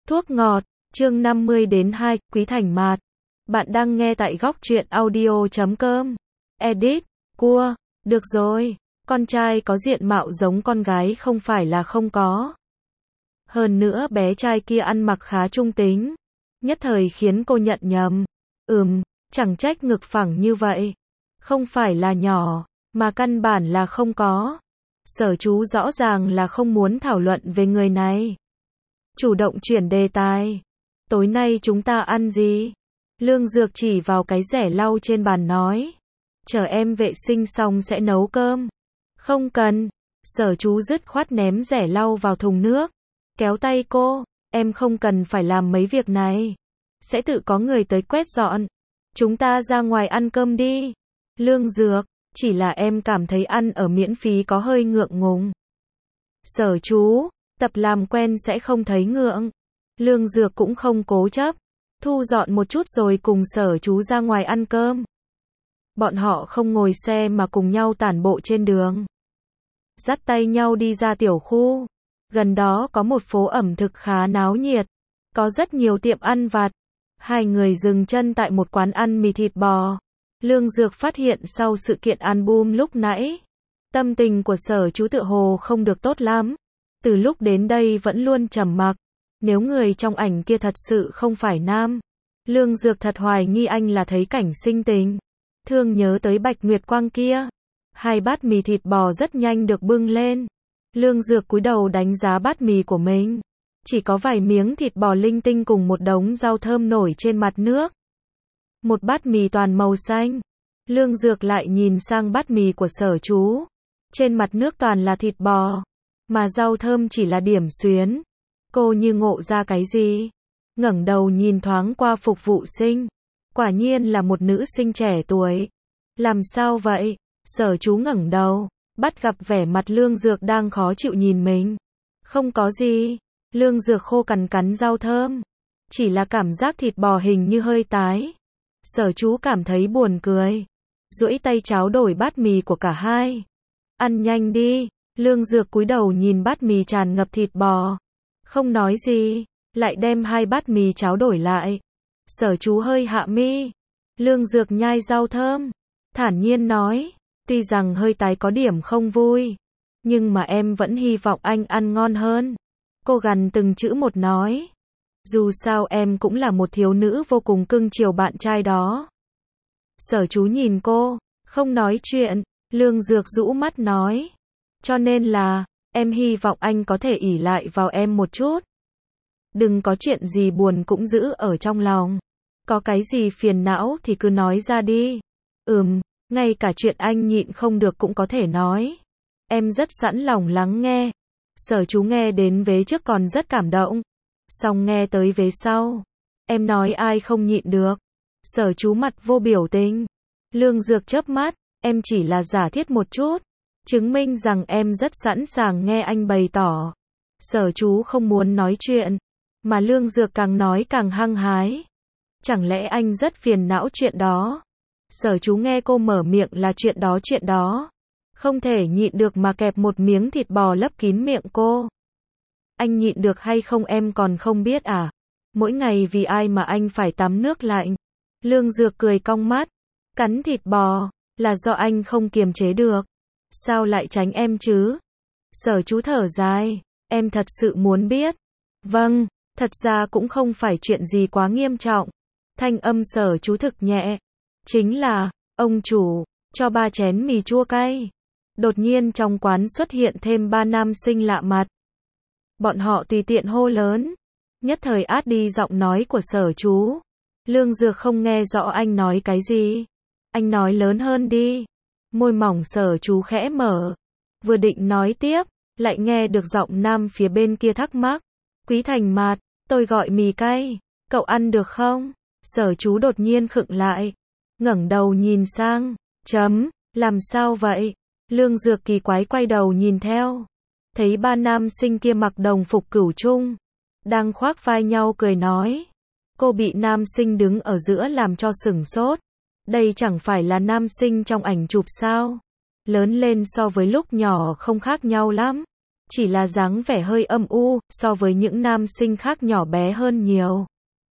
Thuốc ngọt, chương 50 đến 2, Quý Thành Mạt. Bạn đang nghe tại góc truyện audio.com. Edit, cua, được rồi, con trai có diện mạo giống con gái không phải là không có. Hơn nữa bé trai kia ăn mặc khá trung tính, nhất thời khiến cô nhận nhầm. Chẳng trách ngực phẳng như vậy. Không phải là nhỏ, mà căn bản là không có. Sở Chú rõ ràng là không muốn thảo luận về người này. Chủ động chuyển đề tài. Tối nay chúng ta ăn gì? Lương Dược chỉ vào cái rẻ lau trên bàn nói. Chờ em vệ sinh xong sẽ nấu cơm. Không cần. Sở Chú dứt khoát ném rẻ lau vào thùng nước. Kéo tay cô. Em không cần phải làm mấy việc này. Sẽ tự có người tới quét dọn. Chúng ta ra ngoài ăn cơm đi. Lương Dược, chỉ là em cảm thấy ăn ở miễn phí có hơi ngượng ngùng. Sở Chú, tập làm quen sẽ không thấy ngượng. Lương Dược cũng không cố chấp. Thu dọn một chút rồi cùng Sở Chú ra ngoài ăn cơm. Bọn họ không ngồi xe mà cùng nhau tản bộ trên đường. Dắt tay nhau đi ra tiểu khu. Gần đó có một phố ẩm thực khá náo nhiệt. Có rất nhiều tiệm ăn vặt. Hai người dừng chân tại một quán ăn mì thịt bò. Lương Dược phát hiện sau sự kiện album lúc nãy, tâm tình của Sở Chú tựa hồ không được tốt lắm. Từ lúc đến đây vẫn luôn trầm mặc. Nếu người trong ảnh kia thật sự không phải nam, Lương Dược thật hoài nghi anh là thấy cảnh sinh tình. Thương nhớ tới Bạch Nguyệt Quang kia. Hai bát mì thịt bò rất nhanh được bưng lên. Lương Dược cúi đầu đánh giá bát mì của mình. Chỉ có vài miếng thịt bò linh tinh cùng một đống rau thơm nổi trên mặt nước. Một bát mì toàn màu xanh. Lương Dược lại nhìn sang bát mì của Sở Chú. Trên mặt nước toàn là thịt bò, mà rau thơm chỉ là điểm xuyến. Cô như ngộ ra cái gì. Ngẩng đầu nhìn thoáng qua phục vụ sinh. Quả nhiên là một nữ sinh trẻ tuổi. Làm sao vậy? Sở Chú ngẩng đầu, bắt gặp vẻ mặt Lương Dược đang khó chịu nhìn mình. Không có gì. Lương Dược khô cằn cắn rau thơm. Chỉ là cảm giác thịt bò hình như hơi tái. Sở Chú cảm thấy buồn cười. Duỗi tay tráo đổi bát mì của cả hai. Ăn nhanh đi. Lương Dược cúi đầu nhìn bát mì tràn ngập thịt bò. Không nói gì. Lại đem hai bát mì tráo đổi lại. Sở Chú hơi hạ mi. Lương Dược nhai rau thơm. Thản nhiên nói. Tuy rằng hơi tái có điểm không vui. Nhưng mà em vẫn hy vọng anh ăn ngon hơn. Cô gằn từng chữ một nói. Dù sao em cũng là một thiếu nữ vô cùng cưng chiều bạn trai đó. Sở Chú nhìn cô, không nói chuyện. Lương Dược rũ mắt nói. Cho nên là, em hy vọng anh có thể ỷ lại vào em một chút. Đừng có chuyện gì buồn cũng giữ ở trong lòng. Có cái gì phiền não thì cứ nói ra đi. Ngay cả chuyện anh nhịn không được cũng có thể nói. Em rất sẵn lòng lắng nghe. Sở Chú nghe đến vế trước còn rất cảm động. Xong nghe tới vế sau. Em nói ai không nhịn được. Sở Chú mặt vô biểu tình. Lương Dược chớp mắt. Em chỉ là giả thiết một chút. Chứng minh rằng em rất sẵn sàng nghe anh bày tỏ. Sở Chú không muốn nói chuyện. Mà Lương Dược càng nói càng hăng hái. Chẳng lẽ anh rất phiền não chuyện đó? Sở Chú nghe cô mở miệng là chuyện đó. Không thể nhịn được mà kẹp một miếng thịt bò lấp kín miệng cô. Anh nhịn được hay không em còn không biết à? Mỗi ngày vì ai mà anh phải tắm nước lạnh? Lương Dược cười cong mắt. Cắn thịt bò, là do anh không kiềm chế được. Sao lại tránh em chứ? Sở Chú thở dài. Em thật sự muốn biết. Vâng, thật ra cũng không phải chuyện gì quá nghiêm trọng. Thanh âm Sở Chú thực nhẹ. Chính là, ông chủ, cho 3 chén mì chua cay. Đột nhiên trong quán xuất hiện thêm 3 nam sinh lạ mặt. Bọn họ tùy tiện hô lớn. Nhất thời át đi giọng nói của Sở Chú. Lương Dược không nghe rõ anh nói cái gì. Anh nói lớn hơn đi. Môi mỏng Sở Chú khẽ mở. Vừa định nói tiếp, lại nghe được giọng nam phía bên kia thắc mắc. Quý Thành Mạt, tôi gọi mì cay. Cậu ăn được không? Sở Chú đột nhiên khựng lại. Ngẩng đầu nhìn sang. Làm sao vậy? Lương Dược kỳ quái quay đầu nhìn theo. Thấy 3 nam sinh kia mặc đồng phục cửu trung. Đang khoác vai nhau cười nói. Cô bị nam sinh đứng ở giữa làm cho sửng sốt. Đây chẳng phải là nam sinh trong ảnh chụp sao? Lớn lên so với lúc nhỏ không khác nhau lắm. chỉ là dáng vẻ hơi âm u, so với những nam sinh khác nhỏ bé hơn nhiều.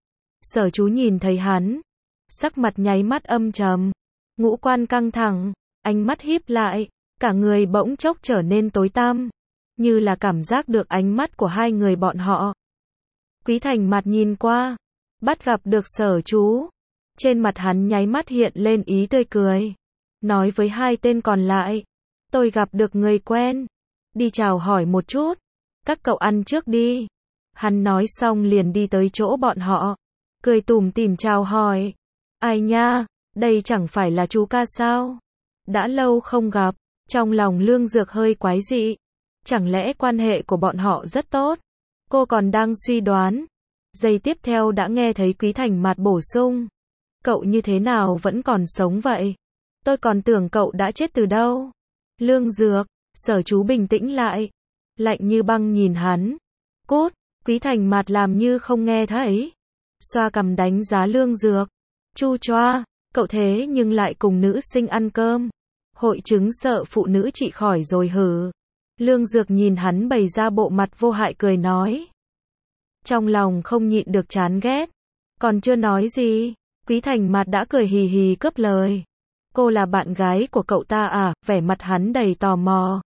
Sở Chú nhìn thấy hắn, sắc mặt nháy mắt âm trầm, ngũ quan căng thẳng, ánh mắt híp lại, cả người bỗng chốc trở nên tối tăm, như là cảm giác được ánh mắt của hai người bọn họ. Quý Thành mặt nhìn qua, bắt gặp được Sở Chú, trên mặt hắn nháy mắt hiện lên ý tươi cười, nói với hai tên còn lại, tôi gặp được người quen, đi chào hỏi một chút, các cậu ăn trước đi. Hắn nói xong liền đi tới chỗ bọn họ, cười tủm tỉm chào hỏi, ai nha, đây chẳng phải là chú ca sao? Đã lâu không gặp, trong lòng Lương Dược hơi quái dị, chẳng lẽ quan hệ của bọn họ rất tốt? Cô còn đang suy đoán, giây tiếp theo đã nghe thấy Quý Thành Mạt bổ sung, cậu như thế nào vẫn còn sống vậy? Tôi còn tưởng cậu đã chết từ đâu. Lương Dược, Sở Chú bình tĩnh lại, lạnh như băng nhìn hắn. Cút, Quý Thành Mạt làm như không nghe thấy, xoa cằm đánh giá Lương Dược. Chu choa, cậu thế nhưng lại cùng nữ sinh ăn cơm. Hội chứng sợ phụ nữ trị khỏi rồi hử? Lương Dược nhìn hắn bày ra bộ mặt vô hại cười nói. Trong lòng không nhịn được chán ghét. Còn chưa nói gì, Quý Thành Mạt đã cười hì hì cướp lời. Cô là bạn gái của cậu ta à? Vẻ mặt hắn đầy tò mò.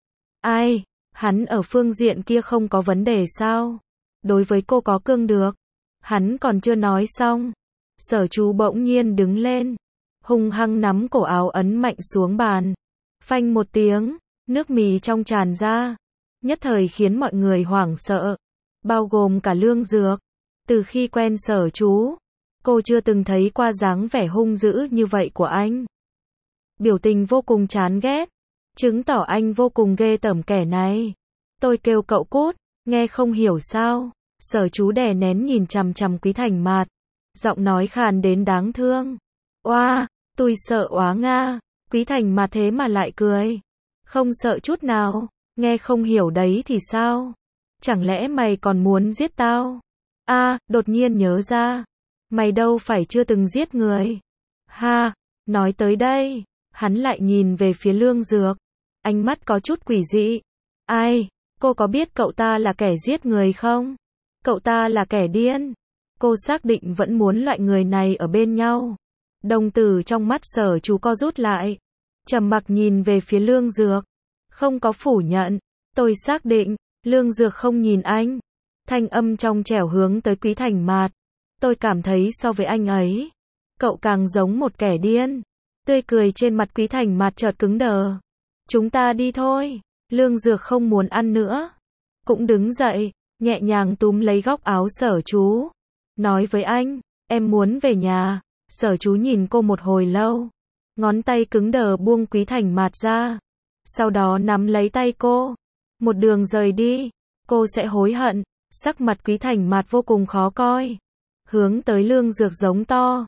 Ai? Hắn ở phương diện kia không có vấn đề sao? Đối với cô có cương được. Hắn còn chưa nói xong, Sở Chú bỗng nhiên đứng lên, hung hăng nắm cổ áo ấn mạnh xuống bàn. Phanh một tiếng, nước mì trong tràn ra, nhất thời khiến mọi người hoảng sợ, bao gồm cả Lương Dược. Từ khi quen Sở Chú, cô chưa từng thấy qua dáng vẻ hung dữ như vậy của anh. Biểu tình vô cùng chán ghét, chứng tỏ anh vô cùng ghê tởm kẻ này. Tôi kêu cậu cút, nghe không hiểu sao? Sở Chú đè nén nhìn chằm chằm Quý Thành Mạt, giọng nói khàn đến đáng thương. Oa, tôi sợ óa nga. Quý Thành Mạt thế mà lại cười, không sợ chút nào. Nghe không hiểu đấy thì sao? Chẳng lẽ mày còn muốn giết tao? Đột nhiên nhớ ra, mày đâu phải chưa từng giết người. Ha, nói tới đây, hắn lại nhìn về phía Lương Dược, ánh mắt có chút quỷ dị. Ai, cô có biết cậu ta là kẻ giết người không? Cậu ta là kẻ điên. Cô xác định vẫn muốn loại người này ở bên nhau. Đồng tử trong mắt Sở Chú co rút lại, trầm mặc nhìn về phía Lương Dược, không có phủ nhận. Tôi xác định. Lương Dược không nhìn anh, thanh âm trong trẻo hướng tới Quý Thành Mạt. Tôi cảm thấy so với anh ấy, cậu càng giống một kẻ điên. Tươi cười trên mặt Quý Thành Mạt chợt cứng đờ. Chúng ta đi thôi. Lương Dược không muốn ăn nữa, cũng đứng dậy, nhẹ nhàng túm lấy góc áo Sở Chú, nói với anh, em muốn về nhà. Sở Chú nhìn cô một hồi lâu, ngón tay cứng đờ buông Quý Thành Mạt ra, sau đó nắm lấy tay cô, một đường rời đi. Cô sẽ hối hận. Sắc mặt Quý Thành Mạt vô cùng khó coi, hướng tới Lương Dược giống to.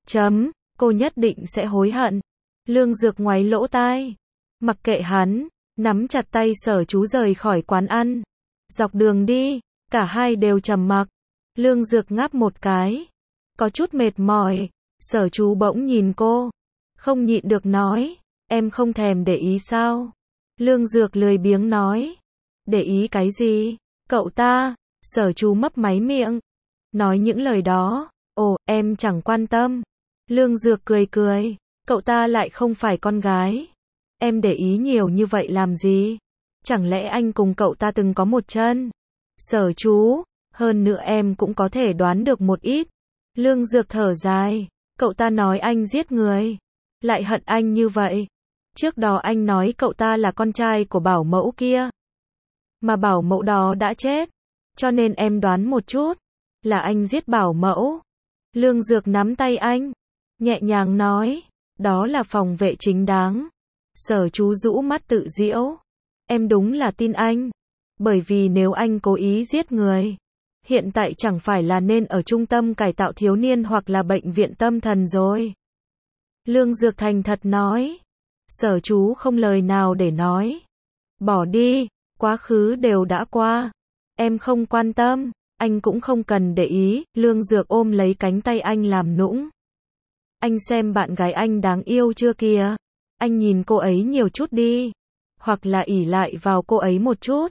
Cô nhất định sẽ hối hận. Lương Dược ngoáy lỗ tai, mặc kệ hắn, nắm chặt tay Sở Chú rời khỏi quán ăn. Dọc đường đi, cả hai đều trầm mặc. Lương Dược ngáp một cái, có chút mệt mỏi. Sở Chú bỗng nhìn cô, không nhịn được nói, em không thèm để ý sao? Lương Dược lười biếng nói, để ý cái gì? Cậu ta. Sở Chú mấp máy miệng, nói những lời đó. Ồ, em chẳng quan tâm. Lương Dược cười cười, cậu ta lại không phải con gái. Em để ý nhiều như vậy làm gì? Chẳng lẽ anh cùng cậu ta từng có một chân? Sở Chú, hơn nữa em cũng có thể đoán được một ít. Lương Dược thở dài, cậu ta nói anh giết người, lại hận anh như vậy. Trước đó anh nói cậu ta là con trai của bảo mẫu kia, mà bảo mẫu đó đã chết, cho nên em đoán một chút, là anh giết bảo mẫu. Lương Dược nắm tay anh, nhẹ nhàng nói, đó là phòng vệ chính đáng. Sở Chú rũ mắt tự giễu, em đúng là tin anh, bởi vì nếu anh cố ý giết người, hiện tại chẳng phải là nên ở trung tâm cải tạo thiếu niên hoặc là bệnh viện tâm thần rồi. Lương Dược thành thật nói. Sở Chú không lời nào để nói. Bỏ đi, quá khứ đều đã qua. Em không quan tâm, anh cũng không cần để ý. Lương Dược ôm lấy cánh tay anh làm nũng. Anh xem bạn gái anh đáng yêu chưa kìa. Anh nhìn cô ấy nhiều chút đi, hoặc là ỷ lại vào cô ấy một chút.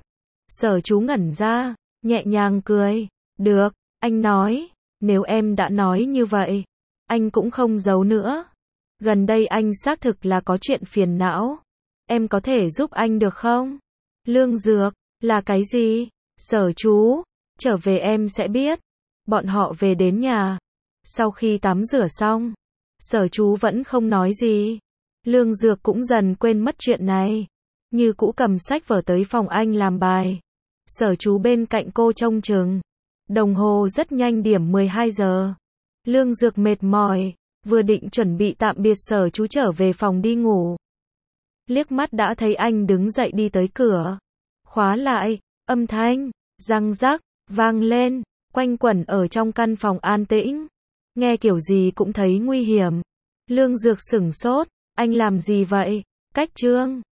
Sở Chú ngẩn ra, nhẹ nhàng cười. Được, anh nói, nếu em đã nói như vậy, anh cũng không giấu nữa. Gần đây anh xác thực là có chuyện phiền não. Em có thể giúp anh được không? Lương Dược, là cái gì? Sở Chú, trở về em sẽ biết. Bọn họ về đến nhà. Sau khi tắm rửa xong, Sở Chú vẫn không nói gì. Lương Dược cũng dần quên mất chuyện này. Như cũ cầm sách vở tới phòng anh làm bài. Sở Chú bên cạnh cô trông chừng. Đồng hồ rất nhanh điểm 12 giờ. Lương Dược mệt mỏi, vừa định chuẩn bị tạm biệt Sở Chú trở về phòng đi ngủ. Liếc mắt đã thấy anh đứng dậy đi tới cửa. Khóa lại, âm thanh, răng rắc, vang lên, quanh quẩn ở trong căn phòng an tĩnh. Nghe kiểu gì cũng thấy nguy hiểm. Lương Dược sửng sốt, anh làm gì vậy? Cách Trương.